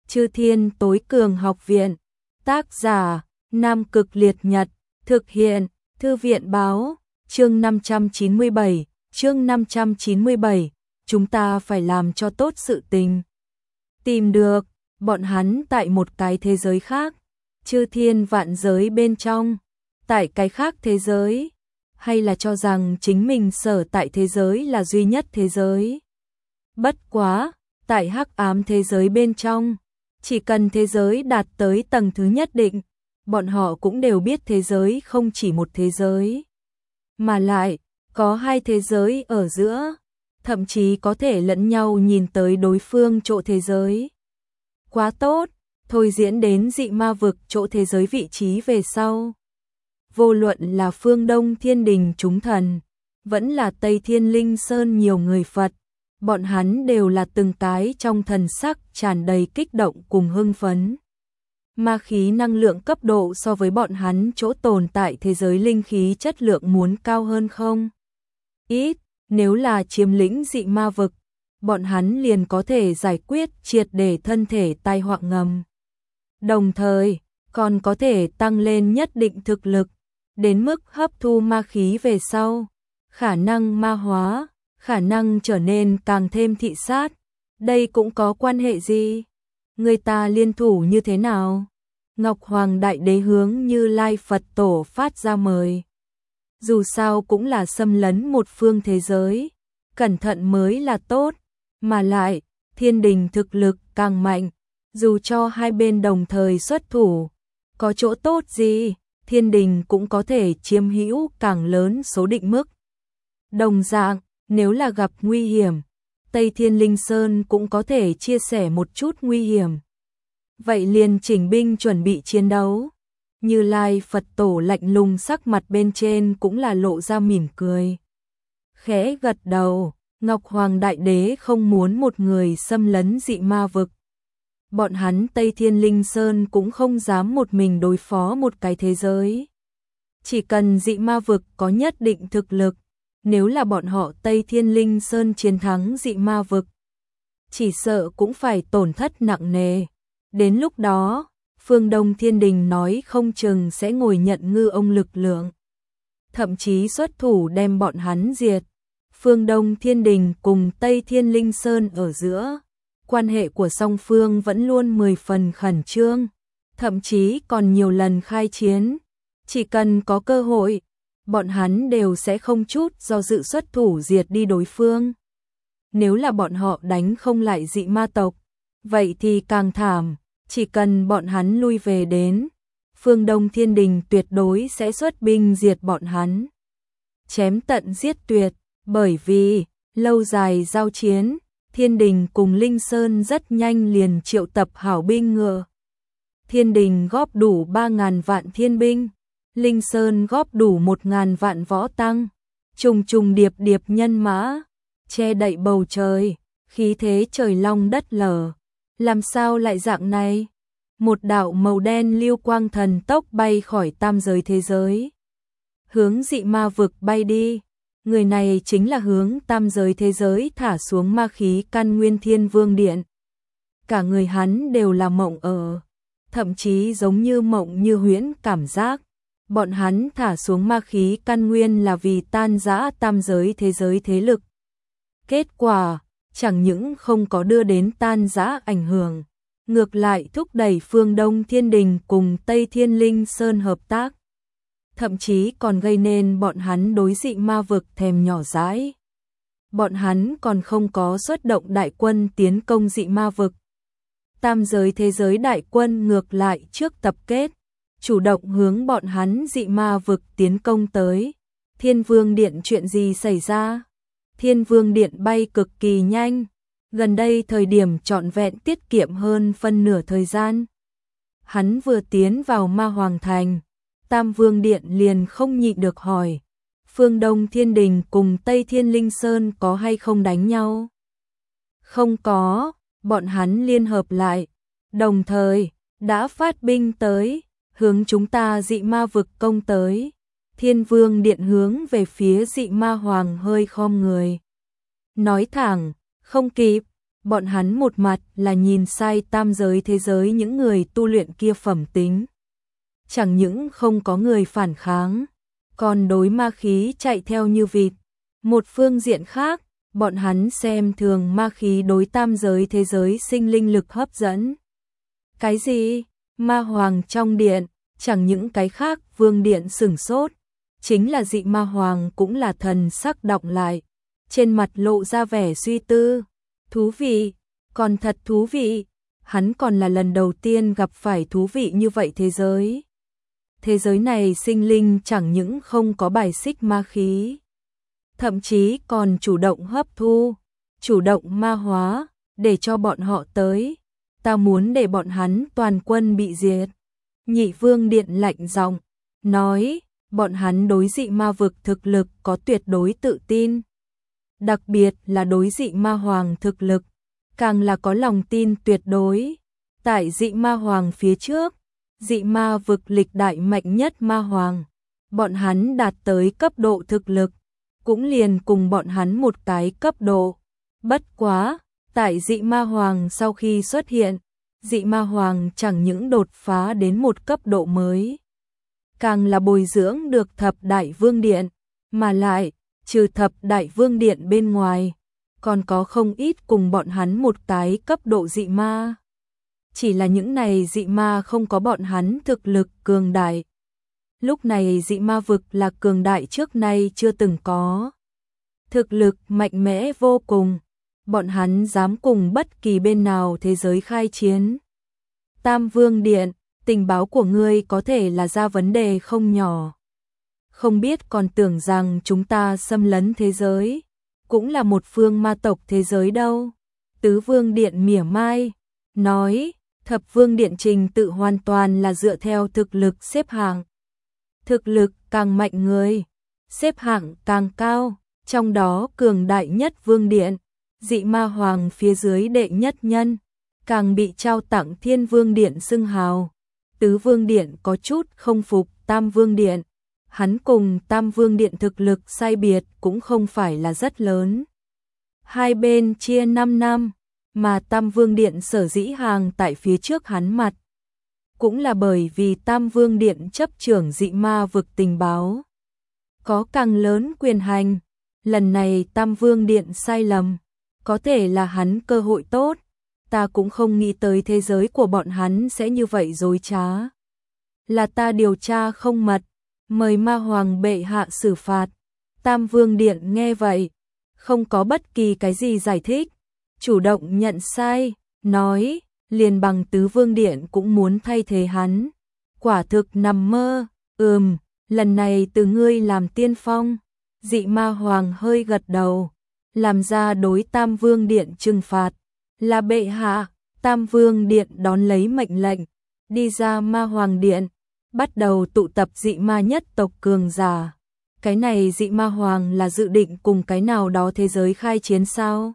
Chư Thiên Tối Cường Học Viện. Tác giả: Nam Cực Liệt Nhật. Thực hiện: Thư viện báo. Chương 597. Chương 597. Chúng ta phải làm cho tốt sự tình. Tìm được bọn hắn tại một cái thế giới khác, chư thiên vạn giới bên trong, tại cái khác thế giới, hay là cho rằng chính mình sở tại thế giới là duy nhất thế giới. Bất quá, tại hắc ám thế giới bên trong, chỉ cần thế giới đạt tới tầng thứ nhất định, bọn họ cũng đều biết thế giới không chỉ một thế giới, mà lại có hai thế giới ở giữa, thậm chí có thể lẫn nhau nhìn tới đối phương chỗ thế giới. Quá tốt, thôi diễn đến dị ma vực chỗ thế giới vị trí về sau. Vô luận là phương Đông Thiên Đình chúng thần, vẫn là Tây Thiên Linh Sơn nhiều người Phật, bọn hắn đều là từng cái trong thần sắc tràn đầy kích động cùng hưng phấn. Ma khí năng lượng cấp độ so với bọn hắn chỗ tồn tại thế giới linh khí chất lượng muốn cao hơn không? Ít, nếu là chiếm lĩnh dị ma vực, bọn hắn liền có thể giải quyết triệt để thân thể tai họa ngầm. Đồng thời, còn có thể tăng lên nhất định thực lực, đến mức hấp thu ma khí về sau, khả năng ma hóa, khả năng trở nên càng thêm thị sát. Đây cũng có quan hệ gì? Người ta liên thủ như thế nào? Ngọc Hoàng Đại Đế hướng Như Lai Phật Tổ phát ra mời. Dù sao cũng là xâm lấn một phương thế giới, cẩn thận mới là tốt, mà lại, Thiên Đình thực lực càng mạnh, dù cho hai bên đồng thời xuất thủ, có chỗ tốt gì, Thiên Đình cũng có thể chiếm hữu càng lớn số định mức. Đồng dạng, nếu là gặp nguy hiểm, Tây Thiên Linh Sơn cũng có thể chia sẻ một chút nguy hiểm. Vậy liền chỉnh binh chuẩn bị chiến đấu. Như Lai Phật Tổ lạnh lùng sắc mặt bên trên cũng là lộ ra mỉm cười. Khẽ gật đầu, Ngọc Hoàng Đại Đế không muốn một người xâm lấn dị ma vực. Bọn hắn Tây Thiên Linh Sơn cũng không dám một mình đối phó một cái thế giới. Chỉ cần dị ma vực có nhất định thực lực, nếu là bọn họ Tây Thiên Linh Sơn chiến thắng dị ma vực, chỉ sợ cũng phải tổn thất nặng nề. Đến lúc đó, phương Đông Thiên Đình nói không chừng sẽ ngồi nhận ngư ông lực lượng, thậm chí xuất thủ đem bọn hắn diệt. Phương Đông Thiên Đình cùng Tây Thiên Linh Sơn ở giữa, quan hệ của song phương vẫn luôn 10 phần khẩn trương, thậm chí còn nhiều lần khai chiến. Chỉ cần có cơ hội, bọn hắn đều sẽ không chút do dự xuất thủ diệt đi đối phương. Nếu là bọn họ đánh không lại dị ma tộc, vậy thì càng thảm, chỉ cần bọn hắn lui về đến, phương Đông Thiên Đình tuyệt đối sẽ xuất binh diệt bọn hắn. Chém tận giết tuyệt, bởi vì, lâu dài giao chiến, Thiên Đình cùng Linh Sơn rất nhanh liền triệu tập hảo binh ngựa. Thiên Đình góp đủ 3.000 vạn thiên binh, Linh Sơn góp đủ 1.000 vạn võ tăng, trùng trùng điệp điệp nhân mã, che đậy bầu trời, khí thế trời long đất lở. Làm sao lại dạng này? Một đạo màu đen lưu quang thần tốc bay khỏi tam giới thế giới, hướng dị ma vực bay đi. Người này chính là hướng tam giới thế giới thả xuống ma khí căn nguyên Thiên Vương Điện. Cả người hắn đều là mộng ở, thậm chí giống như mộng như huyễn cảm giác. Bọn hắn thả xuống ma khí căn nguyên là vì tan rã tam giới thế giới thế lực. Kết quả, chẳng những không có đưa đến tan rã ảnh hưởng, ngược lại thúc đẩy phương Đông Thiên Đình cùng Tây Thiên Linh Sơn hợp tác. Thậm chí còn gây nên bọn hắn đối dị ma vực thèm nhỏ dãi. Bọn hắn còn không có xuất động đại quân tiến công dị ma vực. Tam giới thế giới đại quân ngược lại trước tập kết, chủ động hướng bọn hắn dị ma vực tiến công tới. Thiên Vương Điện chuyện gì xảy ra? Thiên Vương Điện bay cực kỳ nhanh, gần đây thời điểm trọn vẹn tiết kiệm hơn phân nửa thời gian. Hắn vừa tiến vào Ma Hoàng Thành, Tam Vương Điện liền không nhịn được hỏi, phương Đông Thiên Đình cùng Tây Thiên Linh Sơn có hay không đánh nhau? Không có, bọn hắn liên hợp lại, đồng thời, đã phát binh tới, hướng chúng ta dị ma vực công tới. Thiên Vương Điện hướng về phía dị ma hoàng hơi khom người. Nói thẳng, không kịp, bọn hắn một mặt là nhìn sai tam giới thế giới những người tu luyện kia phẩm tính. Chẳng những không có người phản kháng, còn đối ma khí chạy theo như vịt. Một phương diện khác, bọn hắn xem thường ma khí đối tam giới thế giới sinh linh lực hấp dẫn. Cái gì? Ma hoàng trong điện, chẳng những cái khác vương điện sửng sốt, chính là dị ma hoàng cũng là thần sắc đọng lại, trên mặt lộ ra vẻ suy tư. Thú vị, còn thật thú vị, hắn còn là lần đầu tiên gặp phải thú vị như vậy thế giới. Thế giới này sinh linh chẳng những không có bài xích ma khí, thậm chí còn chủ động hấp thu, chủ động ma hóa, để cho bọn họ tới. Ta muốn để bọn hắn toàn quân bị diệt. Nhị vương điện lạnh giọng nói, bọn hắn đối dị ma vực thực lực có tuyệt đối tự tin. Đặc biệt là đối dị ma hoàng thực lực, càng là có lòng tin tuyệt đối. Tại dị ma hoàng phía trước, dị ma vực lịch đại mạnh nhất ma hoàng, bọn hắn đạt tới cấp độ thực lực, cũng liền cùng bọn hắn một cái cấp độ. Bất quá, tại dị ma hoàng sau khi xuất hiện, dị ma hoàng chẳng những đột phá đến một cấp độ mới, càng là bồi dưỡng được thập đại vương điện, mà lại, trừ thập đại vương điện bên ngoài, còn có không ít cùng bọn hắn một cái cấp độ dị ma. Chỉ là những này dị ma không có bọn hắn thực lực cường đại. Lúc này dị ma vực là cường đại trước nay chưa từng có. Thực lực mạnh mẽ vô cùng, bọn hắn dám cùng bất kỳ bên nào thế giới khai chiến. Tam Vương Điện, tình báo của ngươi có thể là ra vấn đề không nhỏ. Không biết còn tưởng rằng chúng ta xâm lấn thế giới, cũng là một phương ma tộc thế giới đâu. Tứ Vương Điện mỉa mai, nói, Thập Vương Điện trình tự hoàn toàn là dựa theo thực lực xếp hạng. Thực lực càng mạnh người, xếp hạng càng cao, trong đó cường đại nhất Vương Điện, dị ma hoàng phía dưới đệ nhất nhân, càng bị trao tặng Thiên Vương Điện xưng hào. Tứ Vương Điện có chút không phục Tam Vương Điện, hắn cùng Tam Vương Điện thực lực sai biệt cũng không phải là rất lớn. Hai bên chia 5 năm, mà Tam Vương Điện sở dĩ hàng tại phía trước hắn mặt, cũng là bởi vì Tam Vương Điện chấp trưởng dị ma vực tình báo, có càng lớn quyền hành. Lần này Tam Vương Điện sai lầm, có thể là hắn cơ hội tốt, ta cũng không nghĩ tới thế giới của bọn hắn sẽ như vậy dối trá. Là ta điều tra không mật, mời ma hoàng bệ hạ xử phạt. Tam Vương Điện nghe vậy, không có bất kỳ cái gì giải thích, chủ động nhận sai, nói, liền bằng Tứ Vương Điện cũng muốn thay thế hắn. Quả thực nằm mơ, lần này từ ngươi làm tiên phong. Dị ma hoàng hơi gật đầu, làm ra đối Tam Vương Điện trừng phạt. Là bệ hạ. Tam Vương Điện đón lấy mệnh lệnh, đi ra ma hoàng điện, bắt đầu tụ tập dị ma nhất tộc cường giả. Cái này dị ma hoàng là dự định cùng cái nào đó thế giới khai chiến sao?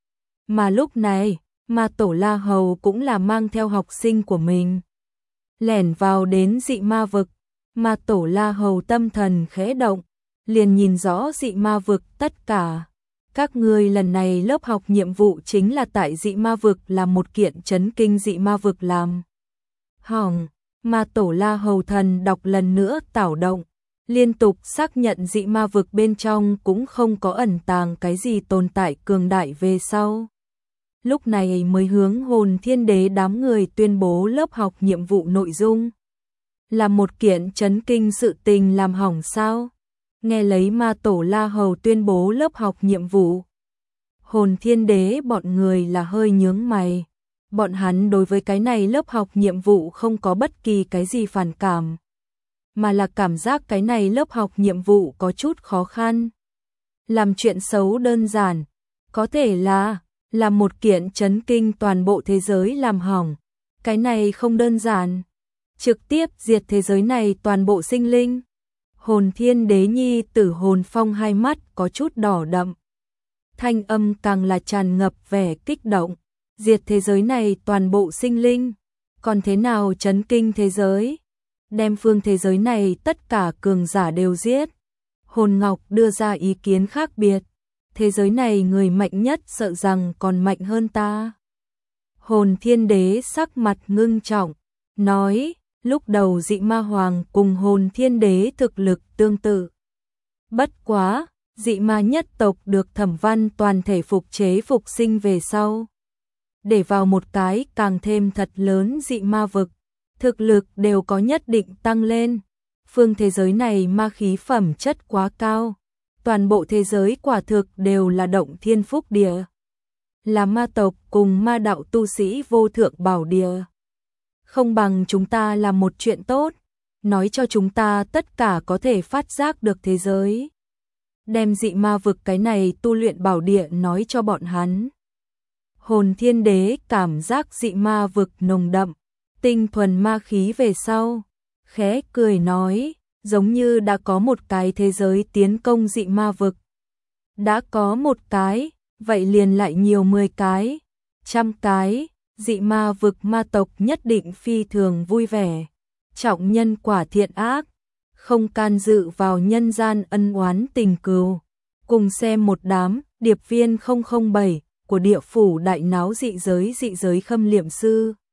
Mà lúc này, ma tổ La Hầu cũng là mang theo học sinh của mình, lẻn vào đến dị ma vực. Ma tổ La Hầu tâm thần khẽ động, liền nhìn rõ dị ma vực tất cả. Các ngươi lần này lớp học nhiệm vụ chính là tại dị ma vực làm một kiện chấn kinh dị ma vực làm hỏng. Ma tổ La Hầu thần đọc lần nữa tảo động, liên tục xác nhận dị ma vực bên trong cũng không có ẩn tàng cái gì tồn tại cường đại về sau. Lúc này mới hướng Hồn Thiên Đế đám người tuyên bố lớp học nhiệm vụ nội dung. Là một kiện chấn kinh sự tình làm hỏng sao? Nghe lấy ma tổ La Hầu tuyên bố lớp học nhiệm vụ, Hồn Thiên Đế bọn người là hơi nhướng mày. Bọn hắn đối với cái này lớp học nhiệm vụ không có bất kỳ cái gì phản cảm, mà là cảm giác cái này lớp học nhiệm vụ có chút khó khăn. Làm chuyện xấu đơn giản, có thể là một kiện chấn kinh toàn bộ thế giới làm hỏng. Cái này không đơn giản, trực tiếp diệt thế giới này toàn bộ sinh linh. Hồn Thiên Đế nhi tử Hồn Phong hai mắt có chút đỏ đậm, thanh âm càng là tràn ngập vẻ kích động. Diệt thế giới này toàn bộ sinh linh, còn thế nào chấn kinh thế giới? Đem phương thế giới này tất cả cường giả đều giết. Hồn Ngọc đưa ra ý kiến khác biệt. thế giới này người mạnh nhất sợ rằng còn mạnh hơn ta. Hồn Thiên Đế sắc mặt ngưng trọng, nói, lúc đầu Dị Ma Hoàng cùng Hồn Thiên Đế thực lực tương tự. Bất quá, Dị Ma nhất tộc được Thẩm Văn toàn thể phục chế phục sinh về sau. Để vào một cái càng thêm thật lớn dị ma vực, thực lực đều có nhất định tăng lên. Phương thế giới này ma khí phẩm chất quá cao, toàn bộ thế giới quả thực đều là động thiên phúc địa. Là ma tộc cùng ma đạo tu sĩ vô thượng bảo địa. Không bằng chúng ta làm một chuyện tốt, nói cho chúng ta tất cả có thể phát giác được thế giới. Đem dị ma vực cái này tu luyện bảo địa nói cho bọn hắn. Hồn Thiên Đế cảm giác dị ma vực nồng đậm, tinh thuần ma khí về sau, khẽ cười nói, giống như đã có một cái thế giới tiến công dị ma vực. Đã có một cái, vậy liền lại nhiều 10 cái, 100 cái, dị ma vực ma tộc nhất định phi thường vui vẻ. Trọng nhân quả thiện ác, không can dự vào nhân gian ân oán tình cừu. Cùng xem một đám điệp viên 007 của địa phủ đại náo dị giới khâm liệm sư.